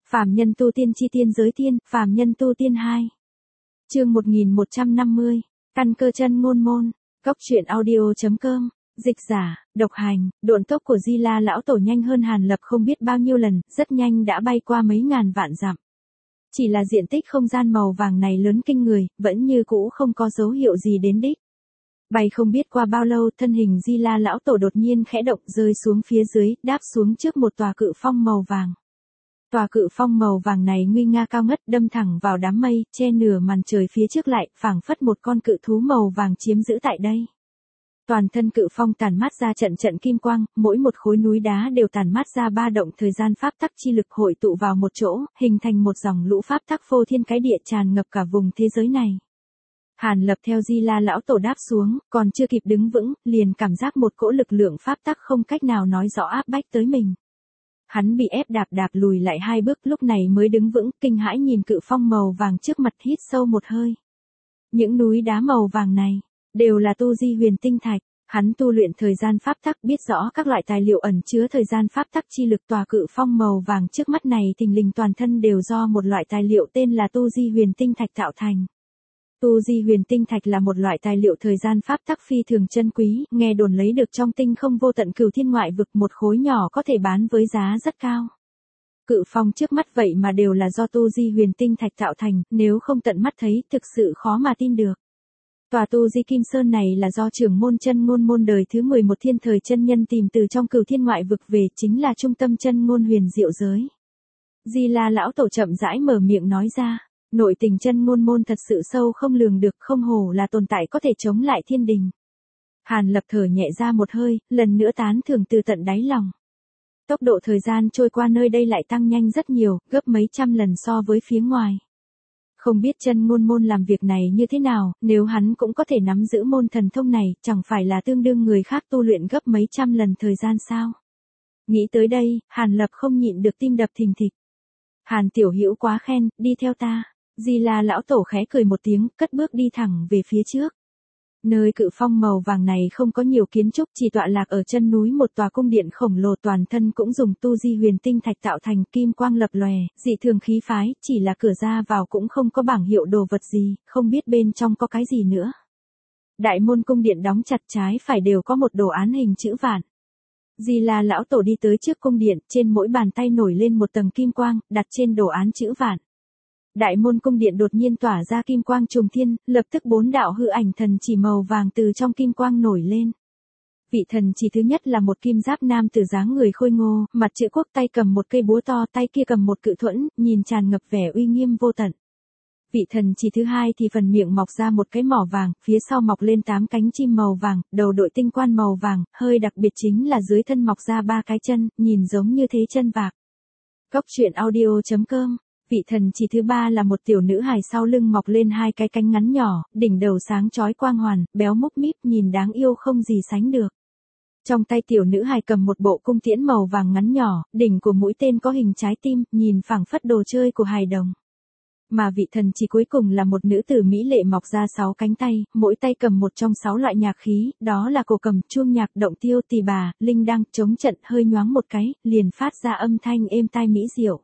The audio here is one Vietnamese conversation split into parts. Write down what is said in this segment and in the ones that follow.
Phàm nhân tu tiên chi tiên giới tiên, phàm nhân tu tiên 2. Chương 1150, căn cơ chân ngôn môn, Cốc truyện audio.com, dịch giả, độc hành, độn tốc của Di La lão tổ nhanh hơn Hàn Lập không biết bao nhiêu lần, rất nhanh đã bay qua mấy ngàn vạn dặm. Chỉ là diện tích không gian màu vàng này lớn kinh người, vẫn như cũ không có dấu hiệu gì đến đích. Bay không biết qua bao lâu, thân hình Di La lão tổ đột nhiên khẽ động rơi xuống phía dưới, đáp xuống trước một tòa cự phong màu vàng. Tòa cự phong màu vàng này nguy nga cao ngất, đâm thẳng vào đám mây, che nửa màn trời phía trước lại, phảng phất một con cự thú màu vàng chiếm giữ tại đây. Toàn thân cự phong tản mát ra trận trận kim quang, mỗi một khối núi đá đều tản mát ra ba động thời gian pháp tắc chi lực hội tụ vào một chỗ, hình thành một dòng lũ pháp tắc phô thiên cái địa tràn ngập cả vùng thế giới này. Hàn Lập theo Di La lão tổ đáp xuống, còn chưa kịp đứng vững, liền cảm giác một cỗ lực lượng pháp tắc không cách nào nói rõ áp bách tới mình. Hắn bị ép đạp lùi lại hai bước, lúc này mới đứng vững, kinh hãi nhìn cự phong màu vàng trước mặt, hít sâu một hơi. Những núi đá màu vàng này đều là tu di huyền tinh thạch. Hắn tu luyện thời gian pháp tắc, biết rõ các loại tài liệu ẩn chứa thời gian pháp tắc chi lực. Tòa cự phong màu vàng trước mắt này thình lình toàn thân đều do một loại tài liệu tên là tu di huyền tinh thạch tạo thành. Tu di huyền tinh thạch là một loại tài liệu thời gian pháp tắc phi thường chân quý, nghe đồn lấy được trong tinh không vô tận cửu thiên ngoại vực, một khối nhỏ có thể bán với giá rất cao. Cự phong trước mắt vậy mà đều là do tu di huyền tinh thạch tạo thành, nếu không tận mắt thấy thực sự khó mà tin được. Tòa tu di kim sơn này là do trưởng môn chân ngôn môn đời thứ 11 thiên thời chân nhân tìm từ trong cửu thiên ngoại vực về, chính là trung tâm chân ngôn huyền diệu giới. Di La lão tổ chậm rãi mở miệng nói ra. Nội tình chân ngôn môn thật sự sâu không lường được, không hổ là tồn tại có thể chống lại thiên đình. Hàn Lập thở nhẹ ra một hơi, lần nữa tán thưởng từ tận đáy lòng. Tốc độ thời gian trôi qua nơi đây lại tăng nhanh rất nhiều, gấp mấy trăm lần so với phía ngoài. Không biết chân ngôn môn làm việc này như thế nào, nếu hắn cũng có thể nắm giữ môn thần thông này, chẳng phải là tương đương người khác tu luyện gấp mấy trăm lần thời gian sao? Nghĩ tới đây, Hàn Lập không nhịn được tim đập thình thịch. Hàn tiểu hữu quá khen, đi theo ta. Di La lão tổ khẽ cười một tiếng, cất bước đi thẳng về phía trước. Nơi cự phong màu vàng này không có nhiều kiến trúc, chỉ tọa lạc ở chân núi một tòa cung điện khổng lồ, toàn thân cũng dùng tu di huyền tinh thạch tạo thành, kim quang lập lòe, dị thường khí phái, chỉ là cửa ra vào cũng không có bảng hiệu đồ vật gì, không biết bên trong có cái gì nữa. Đại môn cung điện đóng chặt, trái phải đều có một đồ án hình chữ vạn. Di La lão tổ đi tới trước cung điện, trên mỗi bàn tay nổi lên một tầng kim quang, đặt trên đồ án chữ vạn. Đại môn cung điện đột nhiên tỏa ra kim quang trùng thiên, lập tức 4 đạo hư ảnh thần chỉ màu vàng từ trong kim quang nổi lên. Vị thần chỉ thứ nhất là một kim giáp nam tử dáng người khôi ngô, mặt chữ quốc, tay cầm một cây búa to, tay kia cầm một cự thuẫn, nhìn tràn ngập vẻ uy nghiêm vô tận. Vị thần chỉ thứ hai thì phần miệng mọc ra một cái mỏ vàng, phía sau mọc lên 8 cánh chim màu vàng, đầu đội tinh quan màu vàng, hơi đặc biệt chính là dưới thân mọc ra 3 cái chân, nhìn giống như thế chân vạc. Cốc truyện audio.com. Vị thần chỉ thứ ba là một tiểu nữ hài, sau lưng mọc lên 2 cái cánh ngắn nhỏ, đỉnh đầu sáng chói quang hoàn, béo múc míp, nhìn đáng yêu không gì sánh được. Trong tay tiểu nữ hài cầm một bộ cung tiễn màu vàng ngắn nhỏ, đỉnh của mũi tên có hình trái tim, nhìn phảng phất đồ chơi của hài đồng. Mà vị thần chỉ cuối cùng là một nữ tử mỹ lệ mọc ra 6 cánh tay, mỗi tay cầm một trong 6 loại nhạc khí, đó là cổ cầm, chuông nhạc, động tiêu, tỳ bà, linh đăng, trống trận, hơi nhoáng một cái, liền phát ra âm thanh êm tai mỹ diệu.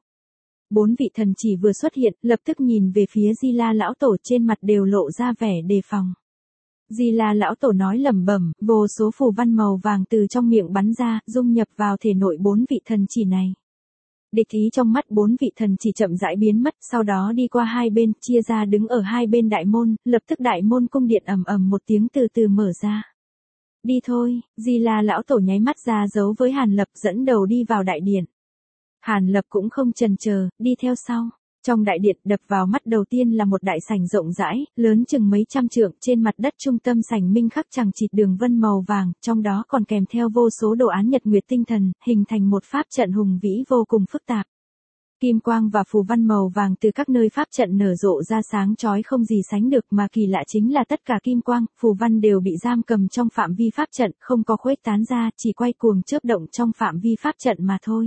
4 vị thần chỉ vừa xuất hiện, lập tức nhìn về phía Di La lão tổ, trên mặt đều lộ ra vẻ đề phòng. Di La lão tổ nói lẩm bẩm, vô số phù văn màu vàng từ trong miệng bắn ra, dung nhập vào thể nội 4 vị thần chỉ này. Địch ý trong mắt 4 vị thần chỉ chậm rãi biến mất, sau đó đi qua hai bên, chia ra đứng ở hai bên đại môn, lập tức đại môn cung điện ầm ầm một tiếng từ từ mở ra. Đi thôi, Di La lão tổ nháy mắt ra dấu với Hàn Lập, dẫn đầu đi vào đại điện. Hàn Lập cũng không chần chờ, đi theo sau. Trong đại điện, đập vào mắt đầu tiên là một đại sảnh rộng rãi, lớn chừng mấy trăm trượng, trên mặt đất trung tâm sảnh minh khắc chằng chịt đường vân màu vàng, trong đó còn kèm theo vô số đồ án nhật nguyệt tinh thần, hình thành một pháp trận hùng vĩ vô cùng phức tạp. Kim quang và phù văn màu vàng từ các nơi pháp trận nở rộ ra sáng chói không gì sánh được, mà kỳ lạ chính là tất cả kim quang, phù văn đều bị giam cầm trong phạm vi pháp trận, không có khuếch tán ra, chỉ quay cuồng chớp động trong phạm vi pháp trận mà thôi.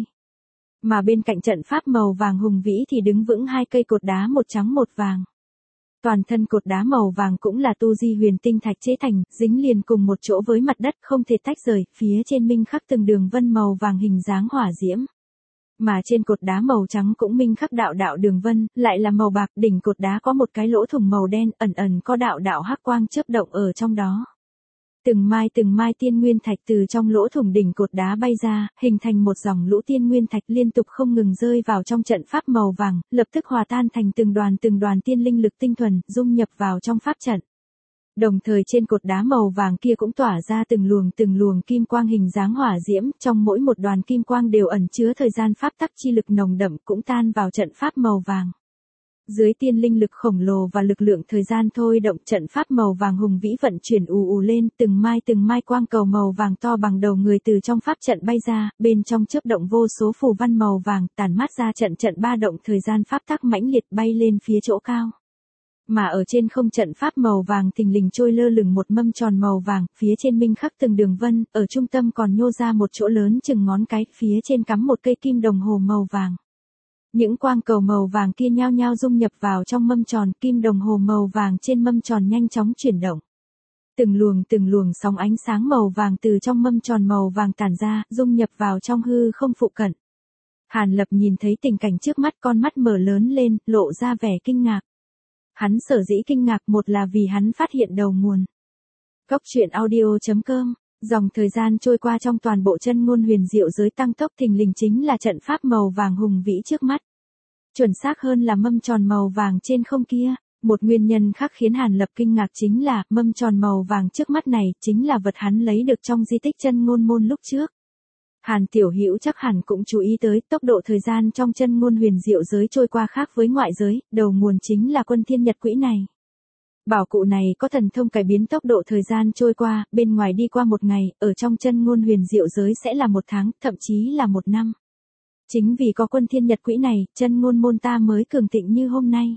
Mà bên cạnh trận pháp màu vàng hùng vĩ thì đứng vững 2 cây cột đá, một trắng một vàng. Toàn thân cột đá màu vàng cũng là tu di huyền tinh thạch chế thành, dính liền cùng một chỗ với mặt đất, không thể tách rời, phía trên minh khắc từng đường vân màu vàng hình dáng hỏa diễm. Mà trên cột đá màu trắng cũng minh khắc đạo đạo đường vân, lại là màu bạc, đỉnh cột đá có một cái lỗ thủng màu đen, ẩn ẩn có đạo đạo hắc quang chớp động ở trong đó. Từng mai tiên nguyên thạch từ trong lỗ thủng đỉnh cột đá bay ra, hình thành một dòng lũ tiên nguyên thạch liên tục không ngừng rơi vào trong trận pháp màu vàng, lập tức hòa tan thành từng đoàn tiên linh lực tinh thuần, dung nhập vào trong pháp trận. Đồng thời trên cột đá màu vàng kia cũng tỏa ra từng luồng kim quang hình dáng hỏa diễm, trong mỗi một đoàn kim quang đều ẩn chứa thời gian pháp tắc chi lực nồng đậm cũng tan vào trận pháp màu vàng. Dưới tiên linh lực khổng lồ và lực lượng thời gian thôi động, trận pháp màu vàng hùng vĩ vận chuyển ù lên, từng mai quang cầu màu vàng to bằng đầu người từ trong pháp trận bay ra, bên trong chớp động vô số phù văn màu vàng, tản mát ra trận ba động thời gian pháp tắc mãnh liệt bay lên phía chỗ cao. Mà ở trên không trận pháp màu vàng thình lình trôi lơ lửng một mâm tròn màu vàng, phía trên minh khắc từng đường vân, ở trung tâm còn nhô ra một chỗ lớn chừng ngón cái, phía trên cắm một cây kim đồng hồ màu vàng. Những quang cầu màu vàng kia nhao nhao dung nhập vào trong mâm tròn, kim đồng hồ màu vàng trên mâm tròn nhanh chóng chuyển động. Từng luồng sóng ánh sáng màu vàng từ trong mâm tròn màu vàng tản ra, dung nhập vào trong hư không phụ cận. Hàn Lập nhìn thấy tình cảnh trước mắt, con mắt mở lớn lên, lộ ra vẻ kinh ngạc. Hắn sở dĩ kinh ngạc, một là vì hắn phát hiện đầu nguồn. Cốc truyện audio.com, dòng thời gian trôi qua trong toàn bộ chân ngôn huyền diệu giới tăng tốc thình lình chính là trận pháp màu vàng hùng vĩ trước mắt. Chuẩn xác hơn là mâm tròn màu vàng trên không kia. Một nguyên nhân khác khiến Hàn Lập kinh ngạc chính là mâm tròn màu vàng trước mắt này chính là vật hắn lấy được trong di tích chân ngôn môn lúc trước. Hàn Tiểu Hữu chắc hẳn cũng chú ý tới tốc độ thời gian trong chân ngôn huyền diệu giới trôi qua khác với ngoại giới, đầu nguồn chính là Quân Thiên Nhật Quỹ này. Bảo cụ này có thần thông cải biến tốc độ thời gian trôi qua, bên ngoài đi qua một ngày, ở trong chân ngôn huyền diệu giới sẽ là một tháng, thậm chí là một năm. Chính vì có Quân Thiên Nhật Quỹ này, chân ngôn môn ta mới cường thịnh như hôm nay.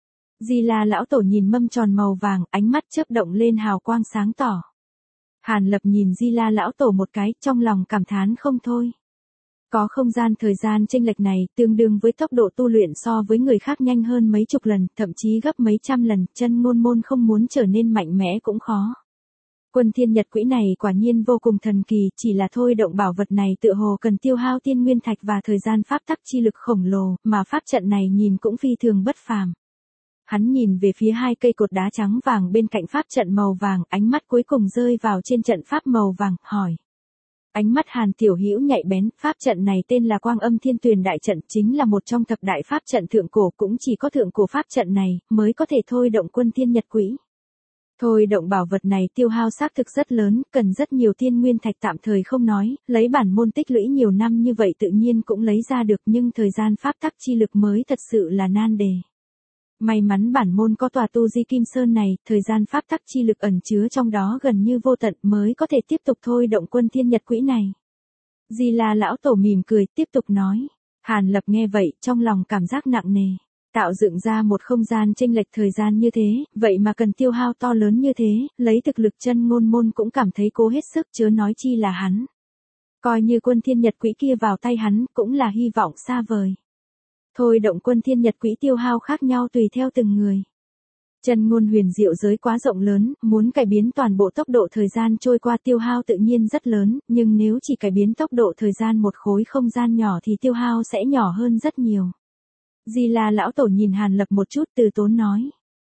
Di La lão tổ nhìn mâm tròn màu vàng, ánh mắt chớp động lên hào quang sáng tỏ. Hàn Lập nhìn Di La lão tổ một cái, trong lòng cảm thán không thôi. Có không gian thời gian chênh lệch này, tương đương với tốc độ tu luyện so với người khác nhanh hơn mấy chục lần, thậm chí gấp mấy trăm lần, chân ngôn môn không muốn trở nên mạnh mẽ cũng khó. Quân Thiên Nhật Quỹ này quả nhiên vô cùng thần kỳ, chỉ là thôi động bảo vật này tựa hồ cần tiêu hao tiên nguyên thạch và thời gian pháp tắc chi lực khổng lồ, mà pháp trận này nhìn cũng phi thường bất phàm. Hắn nhìn về phía hai cây cột đá trắng vàng bên cạnh pháp trận màu vàng, ánh mắt cuối cùng rơi vào trên trận pháp màu vàng, hỏi. Ánh mắt Hàn Tiểu Hữu nhạy bén, pháp trận này tên là Quang Âm Thiên Tuyền Đại Trận, chính là một trong thập đại pháp trận thượng cổ, cũng chỉ có thượng cổ pháp trận này mới có thể thôi động Quân Thiên Nhật Quỹ. Thôi động bảo vật này tiêu hao xác thực rất lớn, cần rất nhiều tiên nguyên thạch tạm thời không nói, lấy bản môn tích lũy nhiều năm như vậy tự nhiên cũng lấy ra được, nhưng thời gian pháp tắc chi lực mới thật sự là nan đề. May mắn bản môn có tòa tu di Kim Sơn này, thời gian pháp tắc chi lực ẩn chứa trong đó gần như vô tận mới có thể tiếp tục thôi động Quân Thiên Nhật Quỹ này. Di La lão tổ mỉm cười, tiếp tục nói. Hàn Lập nghe vậy, trong lòng cảm giác nặng nề. Tạo dựng ra một không gian chênh lệch thời gian như thế, vậy mà cần tiêu hao to lớn như thế, lấy thực lực chân ngôn môn cũng cảm thấy cố hết sức, chớ nói chi là hắn. Coi như Quân Thiên Nhật Quỹ kia vào tay hắn, cũng là hy vọng xa vời. Thôi động Quân Thiên Nhật Quỹ tiêu hao khác nhau tùy theo từng người. Chân ngôn huyền diệu giới quá rộng lớn, muốn cải biến toàn bộ tốc độ thời gian trôi qua tiêu hao tự nhiên rất lớn, nhưng nếu chỉ cải biến tốc độ thời gian một khối không gian nhỏ thì tiêu hao sẽ nhỏ hơn rất nhiều. Di La lão tổ nhìn Hàn Lập một chút, từ tốn nói.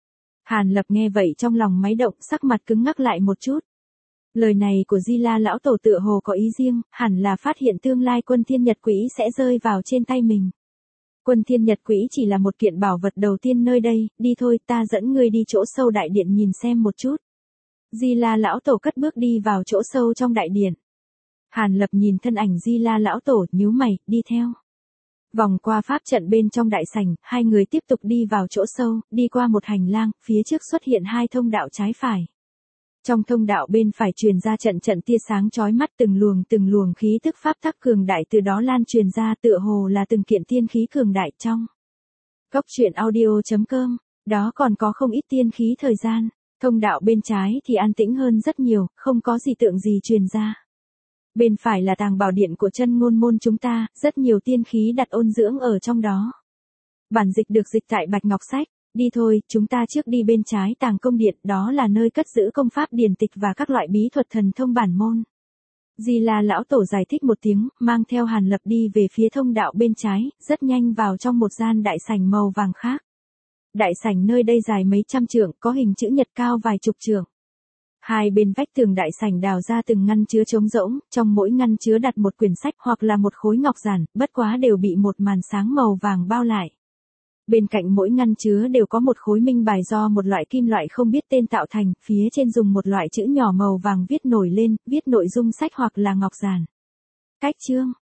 Hàn Lập nghe vậy trong lòng máy động, sắc mặt cứng ngắc lại một chút. Lời này của Di La lão tổ tựa hồ có ý riêng, hẳn là phát hiện tương lai Quân Thiên Nhật Quỹ sẽ rơi vào trên tay mình. Quân Thiên Nhật Quỹ chỉ là một kiện bảo vật đầu tiên nơi đây, đi thôi, ta dẫn ngươi đi chỗ sâu đại điện nhìn xem một chút. Di La lão tổ cất bước đi vào chỗ sâu trong đại điện. Hàn Lập nhìn thân ảnh Di La lão tổ, nhíu mày, đi theo. Vòng qua pháp trận bên trong đại sảnh, hai người tiếp tục đi vào chỗ sâu, đi qua một hành lang, phía trước xuất hiện hai thông đạo trái phải. Trong thông đạo bên phải truyền ra trận tia sáng chói mắt, từng luồng khí tức pháp tắc cường đại từ đó lan truyền ra, tựa hồ là từng kiện tiên khí cường đại trong. Cốc truyện audio.com, đó còn có không ít tiên khí thời gian. Thông đạo bên trái thì an tĩnh hơn rất nhiều, không có gì tượng gì truyền ra. Bên phải là tàng bảo điện của chân ngôn môn chúng ta, rất nhiều tiên khí đặt ôn dưỡng ở trong đó. Bản dịch được dịch tại Bạch Ngọc Sách. Đi thôi, chúng ta trước đi bên trái tàng công điện, đó là nơi cất giữ công pháp điển tịch và các loại bí thuật thần thông bản môn. Di La lão tổ giải thích một tiếng, mang theo Hàn Lập đi về phía thông đạo bên trái, rất nhanh vào trong một gian đại sảnh màu vàng khác. Đại sảnh nơi đây dài mấy trăm trượng, có hình chữ nhật cao vài chục trượng. Hai bên vách tường đại sảnh đào ra từng ngăn chứa trống rỗng, trong mỗi ngăn chứa đặt một quyển sách hoặc là một khối ngọc giản, bất quá đều bị một màn sáng màu vàng bao lại. Bên cạnh mỗi ngăn chứa đều có một khối minh bài do một loại kim loại không biết tên tạo thành, phía trên dùng một loại chữ nhỏ màu vàng viết nổi lên, viết nội dung sách hoặc là ngọc giản. Cách chương,